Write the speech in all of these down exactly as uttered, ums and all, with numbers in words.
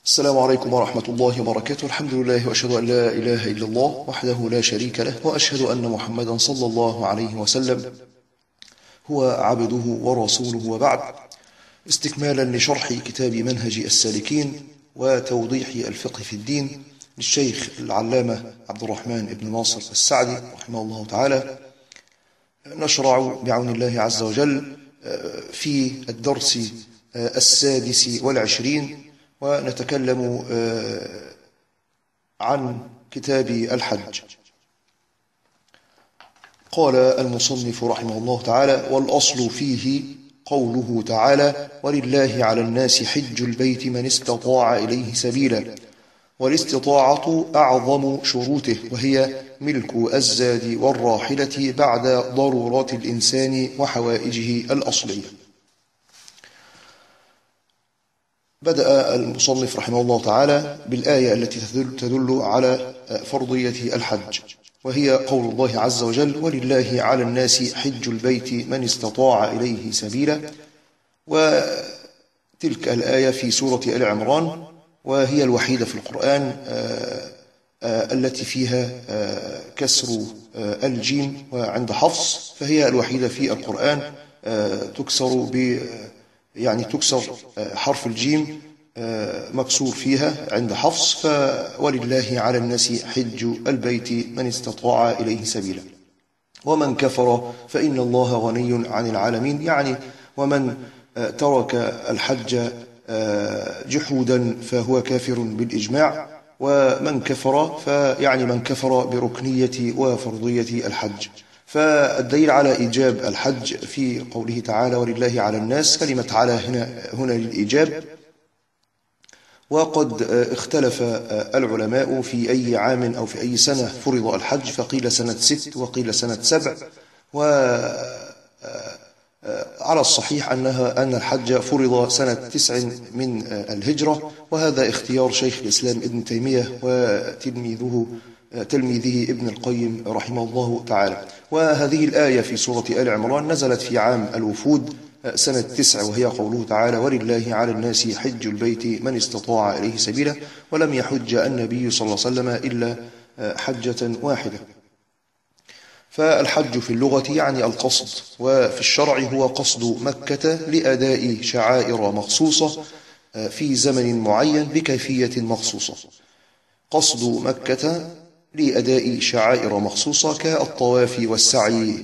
السلام عليكم ورحمة الله وبركاته. الحمد لله وأشهد أن لا إله إلا الله وحده لا شريك له، وأشهد أن محمدا صلى الله عليه وسلم هو عبده ورسوله، وبعد. استكمالا لشرح كتاب منهج السالكين وتوضيح الفقه في الدين للشيخ العلامة عبد الرحمن بن ناصر السعدي رحمه الله تعالى، نشرع بعون الله عز وجل في الدرس السادس والعشرين، ونتكلم عن كتاب الحج. قال المصنف رحمه الله تعالى: والأصل فيه قوله تعالى: ولله على الناس حج البيت من استطاع إليه سبيلا. والاستطاعة أعظم شروطه، وهي ملك الزاد والراحلة بعد ضرورات الإنسان وحوائجه الأصلية. بدأ المصنف رحمه الله تعالى بالآية التي تدل على فرضية الحج، وهي قول الله عز وجل: ولله على الناس حج البيت من استطاع إليه سبيلا. وتلك الآية في سورة آل عمران، وهي الوحيدة في القرآن التي فيها كسر الجيم، وعند حفص فهي الوحيدة في القرآن تكسر ب يعني تكسر حرف الجيم مكسور فيها عند حفص، فولله على الناس حج البيت من استطاع إليه سبيلا. ومن كفر فإن الله غني عن العالمين، يعني ومن ترك الحج جحودا فهو كافر بالإجماع، ومن كفر فيعني من كفر بركنية وفرضية الحج. فالدليل على إيجاب الحج في قوله تعالى: ولله على الناس، كلمة على هنا, هنا للإيجاب. وقد اختلف العلماء في أي عام أو في أي سنة فرض الحج، فقيل سنة ست وقيل سنة سبع، وعلى الصحيح أنها أن الحج فرض سنة تسع من الهجرة، وهذا اختيار شيخ الإسلام ابن تيمية وتلميذه تلميذه ابن القيم رحمه الله تعالى. وهذه الآية في سورة آل عمران نزلت في عام الوفود سنة تسع، وهي قوله تعالى: ولله على الناس حج البيت من استطاع إليه سبيلا. ولم يحج النبي صلى الله عليه وسلم إلا حجة واحدة. فالحج في اللغة يعني القصد، وفي الشرع هو قصد مكة لأداء شعائر مخصوصة في زمن معين بكيفية مخصوصة. قصد مكة لأداء شعائر مخصوصة كالطواف والسعي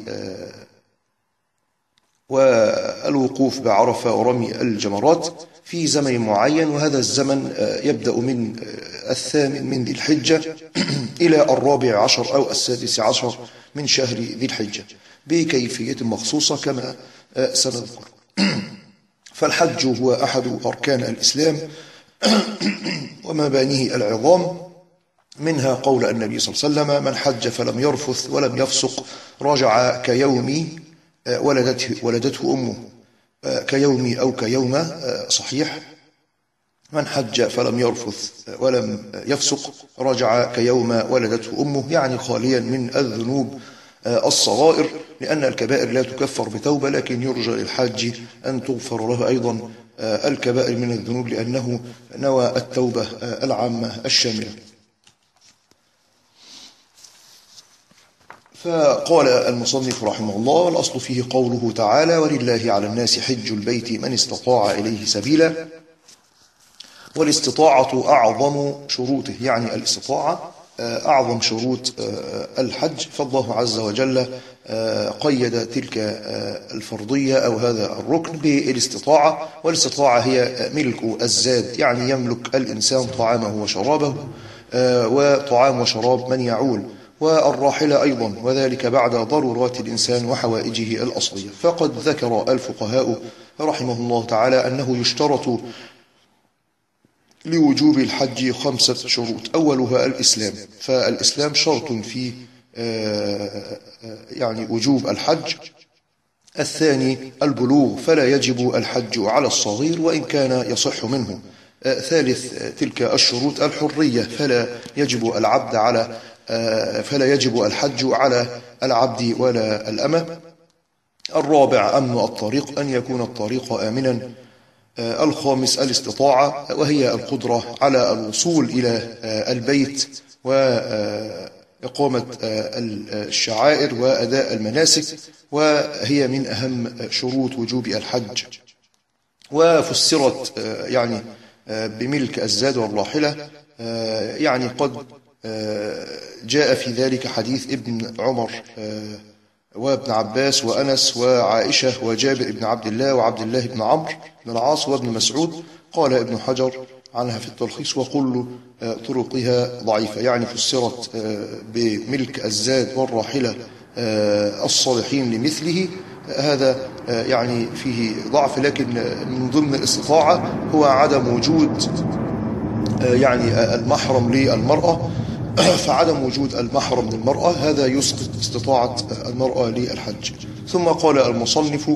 والوقوف بعرفة ورمي الجمرات في زمن معين، وهذا الزمن يبدأ من الثامن من ذي الحجة إلى الرابع عشر أو السادس عشر من شهر ذي الحجة بكيفية مخصوصة كما سنذكر. فالحج هو أحد أركان الإسلام ومبانيه العظام، منها قول النبي صلى الله عليه وسلم: من حج فلم يرفث ولم يفسق رجع كيوم ولدته, ولدته أمه. كيومي أو كيوم صحيح. من حج فلم يرفث ولم يفسق رجع كيوم ولدته أمه، يعني خاليا من الذنوب الصغائر، لأن الكبائر لا تكفر بتوبة، لكن يرجى للحاج أن تغفر له أيضا الكبائر من الذنوب، لأنه نوى التوبة العامة الشاملة. فقال المصنف رحمه الله: والأصل فيه قوله تعالى: ولله على الناس حج البيت من استطاع إليه سبيلا. والاستطاعة أعظم شروطه، يعني الاستطاعة أعظم شروط الحج، فالله عز وجل قيد تلك الفرضية أو هذا الركن بالاستطاعة. والاستطاعة هي ملك الزاد، يعني يملك الإنسان طعامه وشرابه وطعام وشراب من يعول، والراحلة أيضا، وذلك بعد ضرورات الإنسان وحوائجه الأصلية. فقد ذكر الفقهاء رحمه الله تعالى أنه يشترط لوجوب الحج خمسة شروط، أولها الإسلام، فالإسلام شرط في يعني وجوب الحج. الثاني البلوغ، فلا يجب الحج على الصغير وإن كان يصح منه. ثالث تلك الشروط الحرية، فلا يجب العبد على فلا يجب الحج على العبد ولا الأمة. الرابع أمن الطريق، أن يكون الطريق آمنا الخامس الاستطاعة، وهي القدرة على الوصول إلى البيت وإقامة الشعائر وأداء المناسك، وهي من أهم شروط وجوب الحج. وفسرت يعني بملك الزاد والراحلة، يعني قد جاء في ذلك حديث ابن عمر وابن عباس وأنس وعائشة وجابر بن عبد الله وعبد الله بن عمرو بن العاص وابن مسعود. قال ابن حجر عنها في التلخيص: وكل طرقها ضعيفة، يعني فسرت بملك الزاد والراحلة الصالحين لمثله. هذا يعني فيه ضعف، لكن من ضمن الاستطاعة هو عدم وجود يعني المحرم للمرأة، فعدم وجود المحرم للمرأة هذا يسقط استطاعة المرأة للحج. ثم قال المصنف: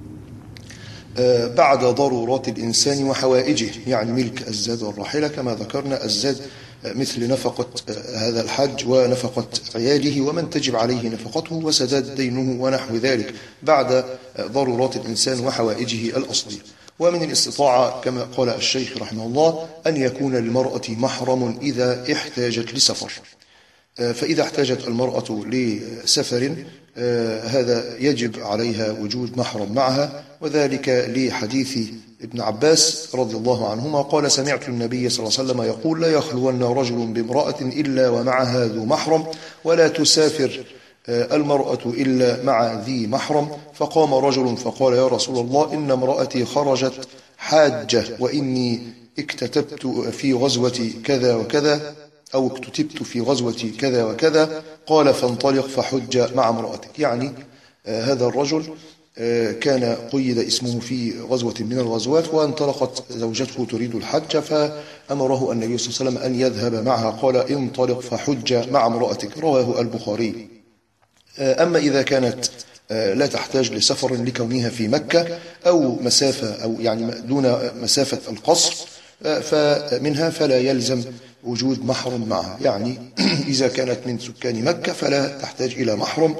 بعد ضرورات الإنسان وحوائجه، يعني ملك الزاد والراحلة كما ذكرنا. الزاد مثل نفقة هذا الحج ونفقة عياله ومن تجب عليه نفقته وسداد دينه ونحو ذلك، بعد ضرورات الإنسان وحوائجه الأصلية. ومن الاستطاعة كما قال الشيخ رحمه الله أن يكون للمرأة محرم إذا احتاجت لسفر. فإذا احتاجت المرأة لسفر هذا يجب عليها وجود محرم معها، وذلك لحديث ابن عباس رضي الله عنهما قال: سمعت النبي صلى الله عليه وسلم يقول: لا يخلون رجل بامرأة إلا ومعها ذو محرم، ولا تسافر المرأة إلا مع ذي محرم. فقام رجل فقال: يا رسول الله، إن امرأتي خرجت حاجة وإني اكتتبت في غزوة كذا وكذا، أو اكتتبت في غزوة كذا وكذا. قال: فانطلق فحج مع امرأتك. يعني آه هذا الرجل آه كان قيد اسمه في غزوة من الغزوات، وانطلقت زوجته تريد الحج، فأمره النبي صلى الله عليه وسلم أن يذهب معها. قال: انطلق فحج مع امرأتك. رواه البخاري. آه أما إذا كانت آه لا تحتاج لسفر لكونها في مكة أو مسافة أو يعني دون مسافة القصر، آه فمنها فلا يلزم وجود محرم معها. يعني إذا كانت من سكان مكة فلا تحتاج إلى محرم،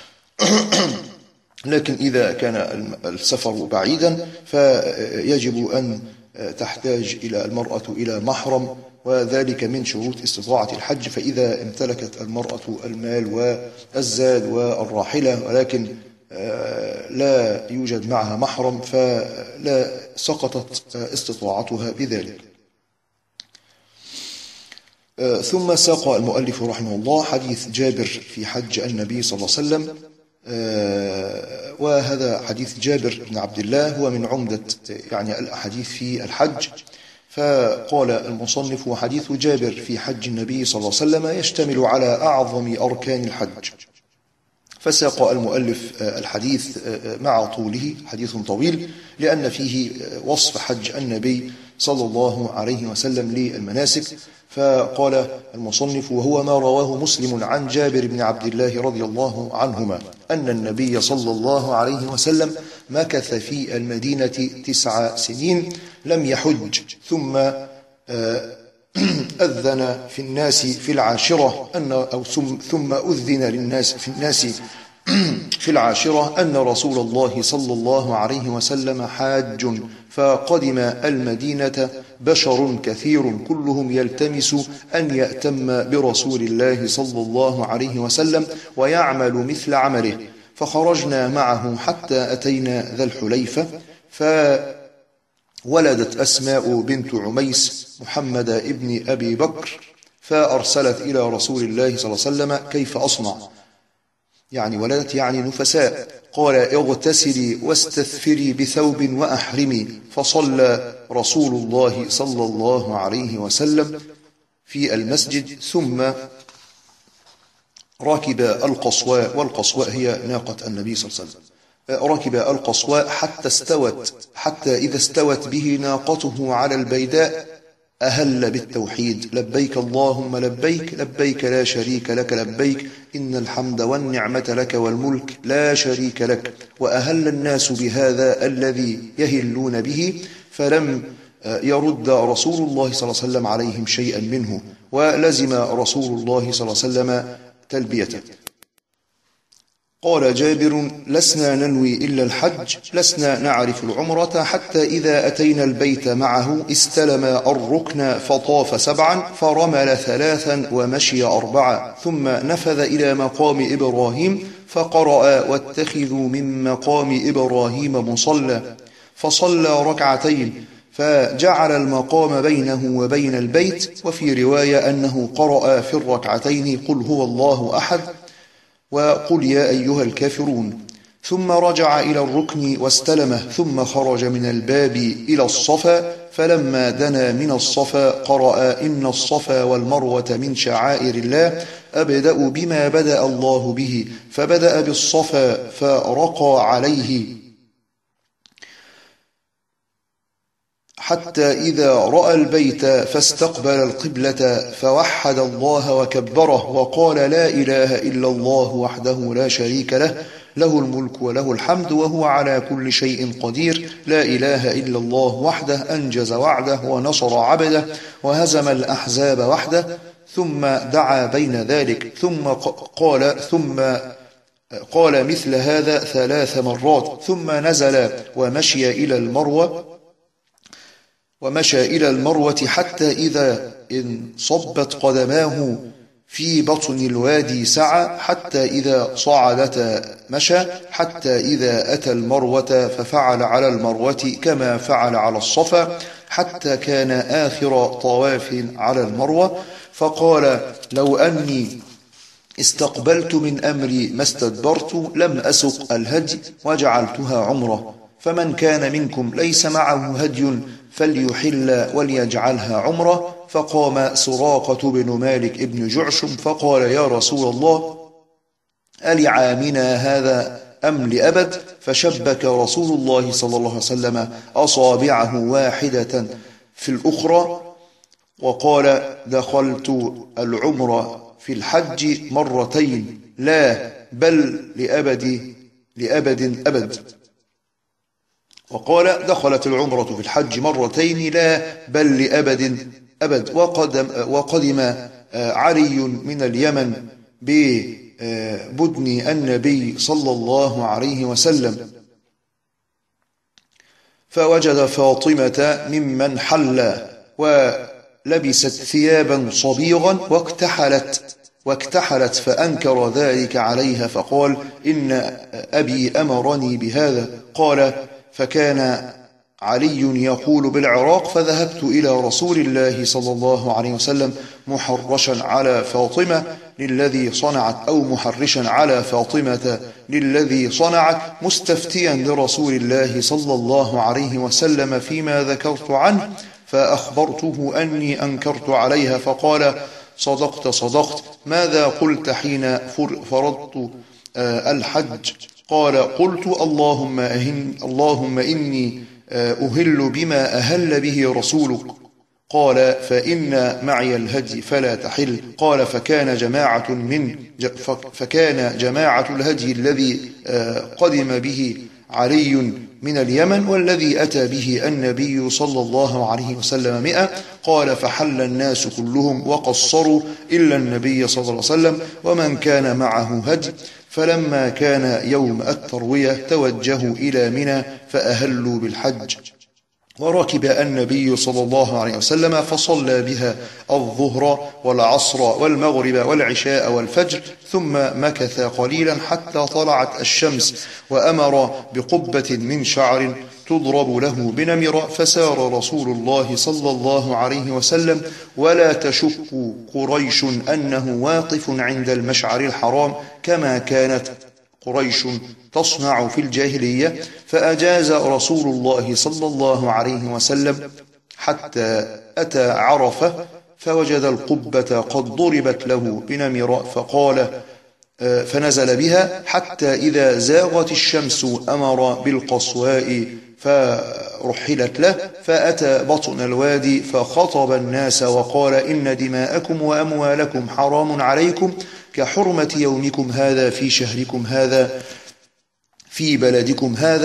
لكن إذا كان السفر بعيدا فيجب أن تحتاج إلى المرأة إلى محرم، وذلك من شروط استطاعة الحج. فإذا امتلكت المرأة المال والزاد والراحلة ولكن لا يوجد معها محرم فلا سقطت استطاعتها بذلك. ثم ساق المؤلف رحمه الله حديث جابر في حج النبي صلى الله عليه وسلم، وهذا حديث جابر بن عبد الله هو من عمدة يعني الأحاديث في الحج. فقال المصنف: وحديث جابر في حج النبي صلى الله عليه وسلم يشتمل على أعظم أركان الحج. فساق المؤلف الحديث مع طوله، حديث طويل لأن فيه وصف حج النبي صلى الله عليه وسلم للمناسك. فقال المصنف: وهو ما رواه مسلم عن جابر بن عبد الله رضي الله عنهما أن النبي صلى الله عليه وسلم مكث في المدينة تسع سنين لم يحج، ثم أذن في الناس في العاشرة أن أو ثم أذن للناس في الناس في العاشرة أن رسول الله صلى الله عليه وسلم حاج، فقدم المدينة بشر كثير كلهم يلتمس أن يأتم برسول الله صلى الله عليه وسلم ويعمل مثل عمله، فخرجنا معه حتى أتينا ذا الحليفة، فولدت أسماء بنت عميس محمد ابن أبي بكر، فأرسلت إلى رسول الله صلى الله عليه وسلم: كيف أصنع؟ يعني ولدت يعني نفساء. قال: اغتسلي واستثفري بثوب وأحرمي. فصلى رسول الله صلى الله عليه وسلم في المسجد، ثم ركب القصواء، والقصواء هي ناقة النبي صلى الله عليه وسلم، ركب القصواء حتى استوت حتى إذا استوت به ناقته على البيداء أهل بالتوحيد: لبيك اللهم لبيك، لبيك لا شريك لك لبيك، إن الحمد والنعمة لك والملك لا شريك لك. وأهل الناس بهذا الذي يهلون به، فلم يرد رسول الله صلى الله عليه وسلم عليهم شيئا منه، ولزم رسول الله صلى الله عليه وسلم تلبيته. قال جابر: لسنا ننوي إلا الحج، لسنا نعرف العمرة حتى إذا أتينا البيت معه استلم الركن فطاف سبعا فرمل ثلاثا ومشي أربعا، ثم نفذ إلى مقام إبراهيم فقرأ: واتخذوا من مقام إبراهيم مصلى، فصلى ركعتين فجعل المقام بينه وبين البيت. وفي رواية أنه قرأ في الركعتين: قل هو الله أحد وقل يا أيها الكافرون، ثم رجع إلى الركن واستلمه، ثم خرج من الباب إلى الصفا، فلما دنا من الصفا قرأ: إن الصفا والمروة من شعائر الله، أبدأ بما بدأ الله به، فبدأ بالصفا فرقى عليه حتى إذا رأى البيت فاستقبل القبلة فوحد الله وكبره وقال: لا إله إلا الله وحده لا شريك له، له الملك وله الحمد وهو على كل شيء قدير، لا إله إلا الله وحده أنجز وعده ونصر عبده وهزم الأحزاب وحده. ثم دعا بين ذلك، ثم قال ثم قال مثل هذا ثلاث مرات، ثم نزل ومشي إلى المروة ومشى إلى المروة حتى إذا انصبت قدماه في بطن الوادي سعى، حتى إذا صعدتا مشى، حتى إذا أتى المروة ففعل على المروة كما فعل على الصفا، حتى كان آخر طواف على المروة، فقال: لو أني استقبلت من أمري ما استدبرت لم أسق الهدي وجعلتها عمرة، فمن كان منكم ليس معه هدي فليحل وليجعلها عمرة. فقام سراقة بن مالك ابن جعشم فقال: يا رسول الله، ألعامنا هذا أم لأبد؟ فشبك رسول الله صلى الله عليه وسلم أصابعه واحدة في الأخرى وقال: دخلت العمرة في الحج مرتين، لا بل لأبد لأبد أبد. وقال: دخلت العمرة في الحج مرتين، لا بل لأبد أبد. وقدم, وقدم علي من اليمن ببدن النبي صلى الله عليه وسلم، فوجد فاطمة ممن حل ولبست ثيابا صبيغا واكتحلت واكتحلت فأنكر ذلك عليها، فقال: إن أبي أمرني بهذا. قال: فكان علي يقول بالعراق، فذهبت إلى رسول الله صلى الله عليه وسلم محرشا على فاطمة للذي صنعت، أو محرشا على فاطمة للذي صنعت، مستفتيا لرسول الله صلى الله عليه وسلم فيما ذكرت عنه، فأخبرته أني أنكرت عليها، فقال: صدقت صدقت، ماذا قلت حين فرضت الحج؟ قال: قلت: اللهم, أهن اللهم إني أهل بما أهل به رسولك. قال: فإن معي الهدي فلا تحل. قال: فكان جماعة من فكان جماعة الهدي الذي قدم به علي من اليمن والذي أتى به النبي صلى الله عليه وسلم مئة. قال: فحل الناس كلهم وقصروا إلا النبي صلى الله عليه وسلم ومن كان معه هدي. فلما كان يوم التروية توجهوا إلى منى فأهلوا بالحج، وركب النبي صلى الله عليه وسلم فصلى بها الظهر والعصر والمغرب والعشاء والفجر، ثم مكث قليلا حتى طلعت الشمس، وأمر بقبة من شعر تضرب له بنمر، فسار رسول الله صلى الله عليه وسلم ولا تشك قريش أنه واقف عند المشعر الحرام كما كانت قريش تصنع في الجاهلية. فأجاز رسول الله صلى الله عليه وسلم حتى أتى عرفة فوجد القبة قد ضربت له بنمر، فقال فنزل بها حتى إذا زاغت الشمس أمر بالقصواء فرحلت له، فأتى بطن الوادي فخطب الناس وقال: إن دماءكم وأموالكم حرام عليكم كحرمة يومكم هذا في شهركم هذا في بلدكم هذا،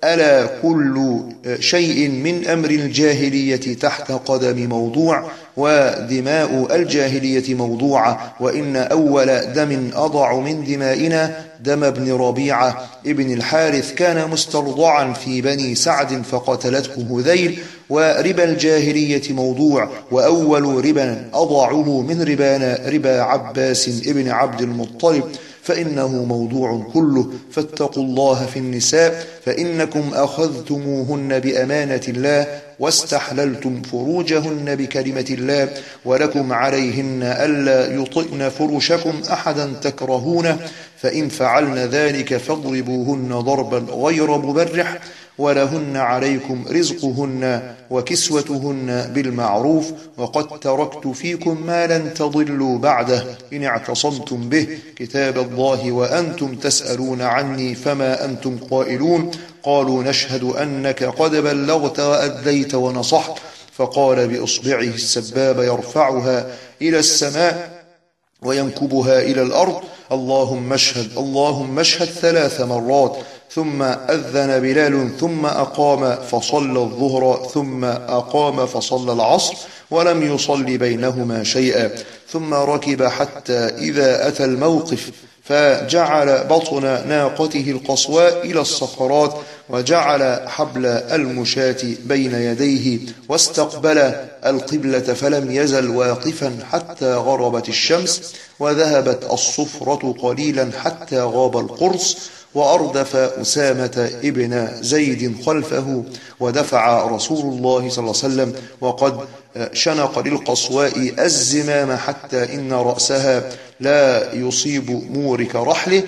ألا كل شيء من أمر الجاهلية تحت قدم موضوع، ودماء الجاهلية موضوعة، وإن أول دم أضع من دمائنا دم ابن ربيعة ابن الحارث كان مسترضعا في بني سعد فقتلته هذيل، وربا الجاهلية موضوع، وأول ربا أضعه من ربانا ربا عباس ابن عبد المطلب فإنه موضوع كله. فاتقوا الله في النساء فإنكم أخذتموهن بأمانة الله واستحللتم فروجهن بكلمة الله، ولكم عليهن ألا يطئن فرشكم أحدا تكرهونه، فإن فعلن ذلك فاضربوهن ضربا غير مبرح، ولهن عليكم رزقهن وكسوتهن بالمعروف، وقد تركت فيكم ما لن تضلوا بعده إن اعتصمتم به كتاب الله وأنتم تسألون عني فما أنتم قائلون. قالوا نشهد أنك قد بلغت وأديت ونصحت. فقال بإصبعه السبابة يرفعها إلى السماء وينكبها إلى الأرض اللهم اشهد اللهم اشهد ثلاث مرات، ثم أذن بلال ثم أقام فصلى الظهر، ثم أقام فصلى العصر، ولم يصل بينهما شيئا، ثم ركب حتى إذا أتى الموقف فجعل بطن ناقته القصواء إلى الصخرات، وجعل حبل المشاة بين يديه، واستقبل القبلة فلم يزل واقفا حتى غربت الشمس، وذهبت الصفرة قليلا حتى غاب القرص، وأردف أسامة ابن زيد خلفه، ودفع رسول الله صلى الله عليه وسلم وقد شنق للقصواء الزمام حتى إن رأسها لا يصيب مورك رحله،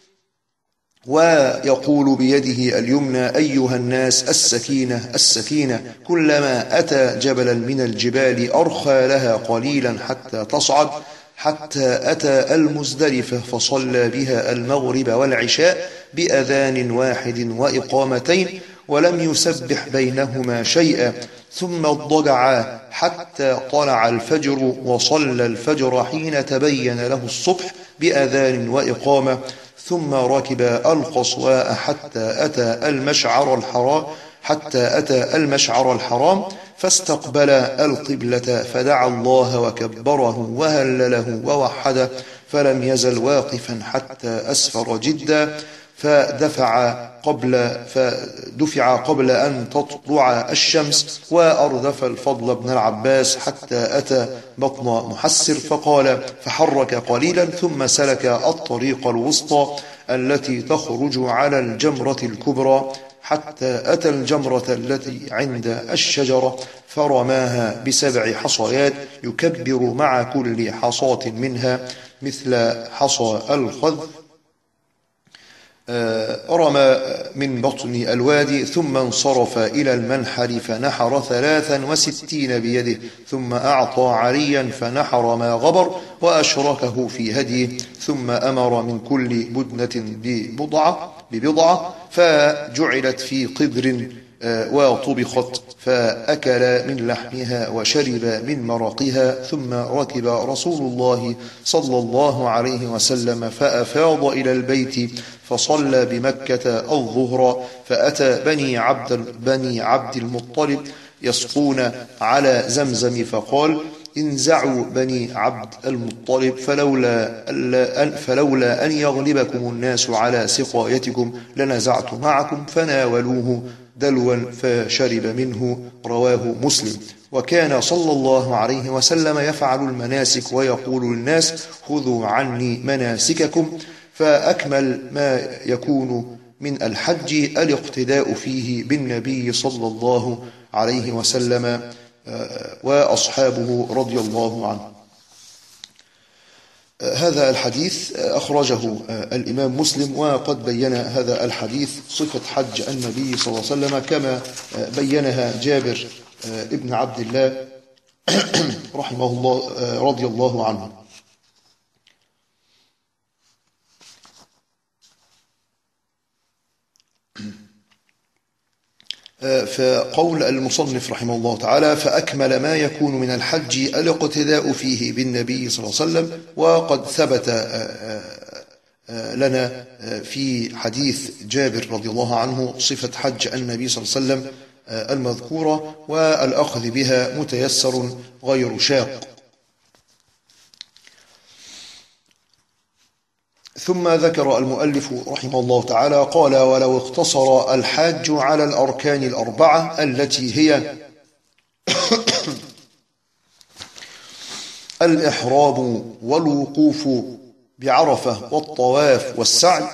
ويقول بيده اليمنى أيها الناس السكينة السكينة، كلما أتى جبلا من الجبال أرخى لها قليلا حتى تصعد، حتى أتى المزدلفة فصلى بها المغرب والعشاء بأذان واحد وإقامتين، ولم يسبح بينهما شيئا، ثم اضطجع حتى طلع الفجر، وصلى الفجر حين تبين له الصبح بأذان وإقامة، ثم ركب القصواء حتى أتى المشعر الحرام حتى أتى المشعر الحرام فاستقبل القبلة، فدعا الله وكبره وهلله ووحده، فلم يزل واقفا حتى أسفر جدا، فدفع قبل فدفع قبل أن تطلع الشمس، وأردف الفضل بن العباس حتى أتى بطن محسر، فقال فحرك قليلا، ثم سلك الطريق الوسطى التي تخرج على الجمرة الكبرى حتى أتى الجمرة التي عند الشجرة، فرماها بسبع حصيات يكبر مع كل حصاة منها مثل حصى الخذ. رمى من بطن الوادي، ثم انصرف إلى المنحر فنحر ثلاثا وستين بيده، ثم أعطى عليا فنحر ما غبر وأشركه في هديه، ثم أمر من كل بدنة ببضعة, ببضعة فجعلت في قدر وطبخت، فأكل من لحمها وشرب من مرقها، ثم ركب رسول الله صلى الله عليه وسلم فأفاض إلى البيت فصلى بمكة الظهر، فأتى بني عبد, بني عبد المطلب يسقون على زمزم، فقال انزعوا بني عبد المطلب فلولا, أن فلولا أن يغلبكم الناس على سقايتكم لنزعت معكم، فناولوه دلوا فشرب منه، رواه مسلم. وكان صلى الله عليه وسلم يفعل المناسك ويقول للناس خذوا عني مناسككم، فأكمل ما يكون من الحج الاقتداء فيه بالنبي صلى الله عليه وسلم وأصحابه رضي الله عنه. هذا الحديث أخرجه الإمام مسلم، وقد بين هذا الحديث صفة حج النبي صلى الله عليه وسلم كما بينها جابر ابن عبد الله رحمه الله رضي الله عنه. فقول المصنف رحمه الله تعالى فأكمل ما يكون من الحج الاقتداء فيه بالنبي صلى الله عليه وسلم، وقد ثبت لنا في حديث جابر رضي الله عنه صفة حج النبي صلى الله عليه وسلم المذكورة، والأخذ بها متيسر غير شاق. ثم ذكر المؤلف رحمه الله تعالى قال: ولو اقتصر الحاج على الأركان الأربعة التي هي الإحرام والوقوف بعرفة والطواف والسعي،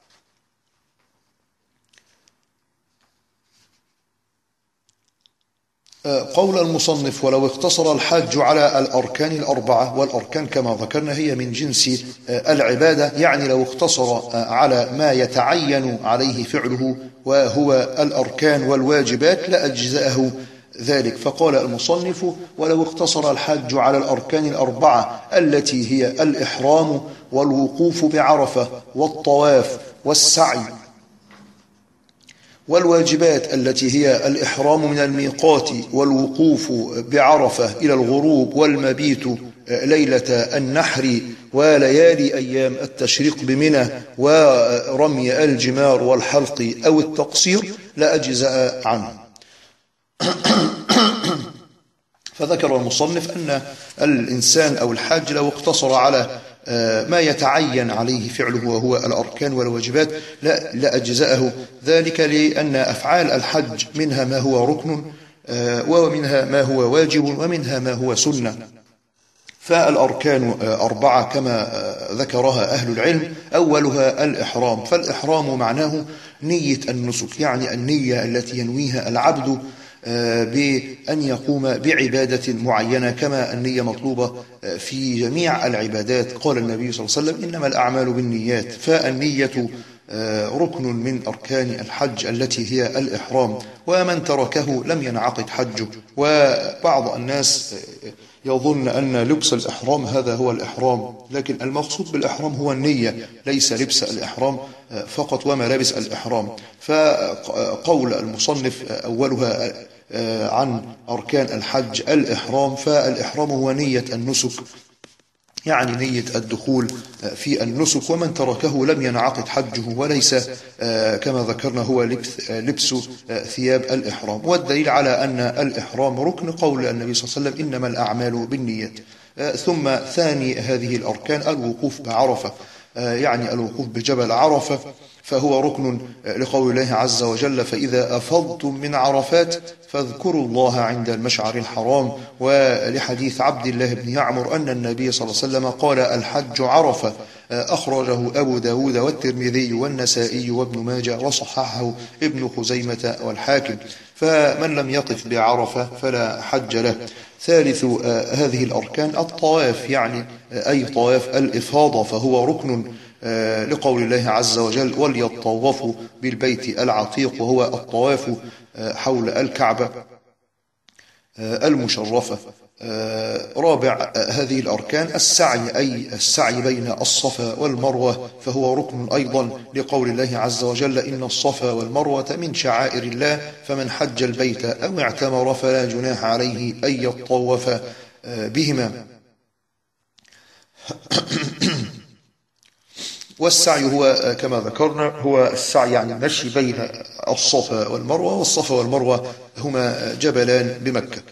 قول المصنف: ولو اقتصر الحاج على الأركان الأربعة، والأركان كما ذكرنا هي من جنس العبادة، يعني لو اقتصر على ما يتعين عليه فعله وهو الأركان والواجبات لأجزأه ذلك. فقال المصنف: ولو اقتصر الحاج على الأركان الأربعة التي هي الإحرام والوقوف بعرفة والطواف والسعي، والواجبات التي هي الإحرام من الميقات والوقوف بعرفة إلى الغروب والمبيت ليلة النحر وليالي أيام التشريق بمنى ورمي الجمار والحلق أو التقصير لأجزأ عنه. فذكر المصنف أن الإنسان أو الحاج لو اقتصر على ما يتعين عليه فعله وهو الأركان والواجبات لا لأجزأه ذلك، لأن أفعال الحج منها ما هو ركن ومنها ما هو واجب ومنها ما هو سنة. فالأركان أربعة كما ذكرها أهل العلم، أولها الإحرام، فالإحرام معناه نية النسك، يعني النية التي ينويها العبد بأن يقوم بعبادة معينة، كما النية مطلوبة في جميع العبادات. قال النبي صلى الله عليه وسلم: إنما الأعمال بالنيات. فالنية ركن من أركان الحج التي هي الإحرام، ومن تركه لم ينعقد حجه. وبعض الناس يظن أن لبس الإحرام هذا هو الإحرام، لكن المقصود بالإحرام هو النية، ليس لبس الإحرام فقط وملابس الإحرام. فقول المصنف أولها عن أركان الحج الإحرام، فالإحرام هو نية النسك، يعني نية الدخول في النسك، ومن تركه لم ينعقد حجه، وليس كما ذكرنا هو لبس ثياب الإحرام. والدليل على أن الإحرام ركن قول النبي صلى الله عليه وسلم: إنما الأعمال بالنيات. ثم ثاني هذه الأركان الوقوف بعرفة، يعني الوقوف بجبل عرفة، فهو ركن لقول الله عز وجل: فإذا أفضتم من عرفات فاذكروا الله عند المشعر الحرام. ولحديث عبد الله بن يعمر أن النبي صلى الله عليه وسلم قال: الحج عرفة، أخرجه أبو داود والترمذي والنسائي وابن ماجه وصححه ابن خزيمة والحاكم. فمن لم يقف بعرفة فلا حج له. ثالث هذه الأركان الطواف، يعني أي طواف الإفاضة، فهو ركن لقول الله عز وجل: وليطوفوا بالبيت العتيق، وهو الطواف حول الكعبة المشرفة. رابع هذه الأركان السعي، أي السعي بين الصفا والمروة، فهو ركن أيضا لقول الله عز وجل: إن الصفا والمروة من شعائر الله، فمن حج البيت أو اعتمر فلا جناح عليه أن يطوف بهما. والسعي هو كما ذكرنا هو السعي يعني المشي بين الصفا والمروة، والصفا والمروة هما جبلان بمكة.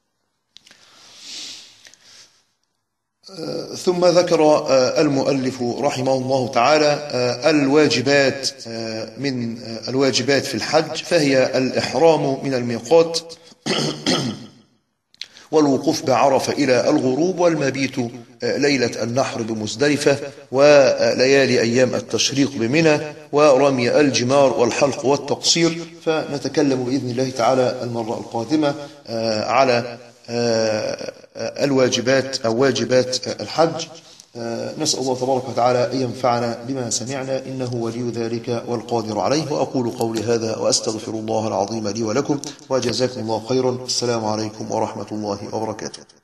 ثم ذكر المؤلف رحمه الله تعالى الواجبات. من الواجبات في الحج فهي الإحرام من الميقات والوقوف بعرفة إلى الغروب والمبيت ليلة النحر بمزدلفة وليالي أيام التشريق بمنى ورمي الجمار والحلق والتقصير. فنتكلم بإذن الله تعالى المرة القادمة على الواجبات أو واجبات الحج. نسأل الله تبارك وتعالى أن ينفعنا بما سمعنا، إنه ولي ذلك والقادر عليه. وأقول قولي هذا وأستغفر الله العظيم لي ولكم، وجزاكم الله خيرا. السلام عليكم ورحمة الله وبركاته.